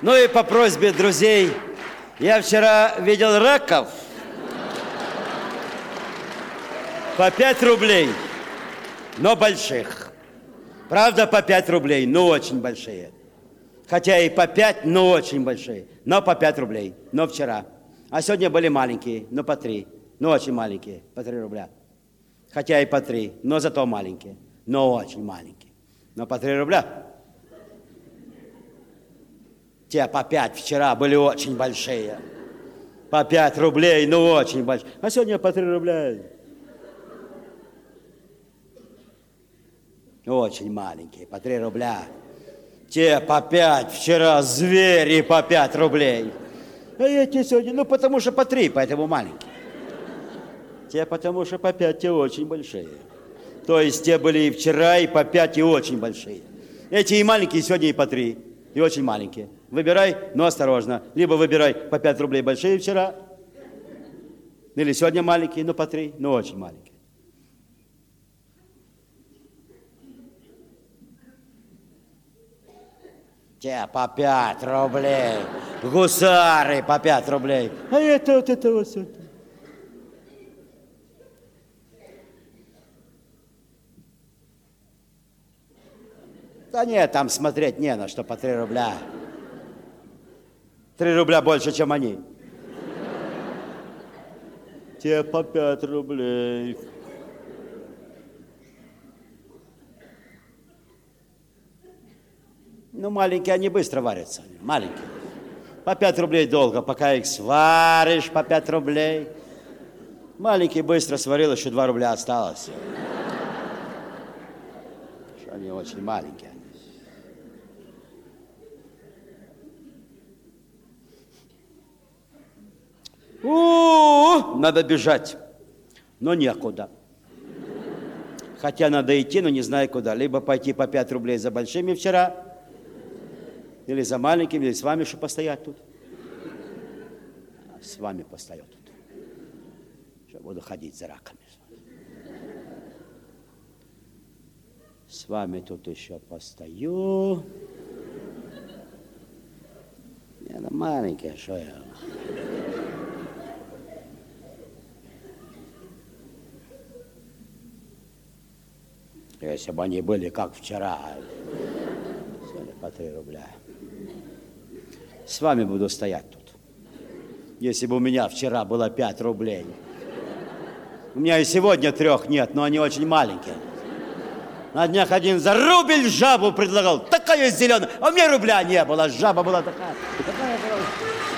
Ну и по просьбе друзей, я вчера видел раков по 5 рублей, но больших. Правда, по 5 рублей, но очень большие. Хотя и по 5, но очень большие. Но по 5 рублей, но вчера. А сегодня были маленькие, но по 3. Но очень маленькие, по 3 рубля. Хотя и по 3, но зато маленькие. Но очень маленькие. Но по 3 рубля. Те по 5 вчера были очень большие. По 5 рублей, ну очень большие. А сегодня по 3 рубля. Очень маленькие, по 3 рубля. Те по 5 вчера звери по 5 рублей. А эти сегодня, ну потому что по 3, поэтому маленькие. Те потому что по 5, те очень большие. То есть те были и вчера, и по 5, и очень большие. Эти и маленькие сегодня, и по 3, и очень маленькие. Выбирай, но осторожно. Либо выбирай по 5 рублей большие вчера, или сегодня маленькие, но по 3, но очень маленькие. Те по 5 рублей. Гусары по 5 рублей. А это вот сюда. Да нет, там смотреть не на что по 3 рубля. 3 рубля больше, чем они. Те по 5 рублей. Ну, маленькие, они быстро варятся. Маленькие. По 5 рублей долго, пока их сваришь по 5 рублей. Маленький быстро сварил, еще 2 рубля осталось. Они очень маленькие. Надо бежать, но некуда. Хотя надо идти, но не знаю куда. Либо пойти по 5 рублей за большими вчера, или за маленькими, или с вами, что постоять тут. С вами постою тут. Что буду ходить за раками. С вами тут еще постою. Я маленький, что я... Если бы они были как вчера, сегодня по 3 рубля. С вами буду стоять тут. Если бы у меня вчера было 5 рублей. У меня и сегодня 3 нет, но они очень маленькие. На днях один за рубль жабу предлагал, такая зеленая, а у меня рубля не было, жаба была такая была.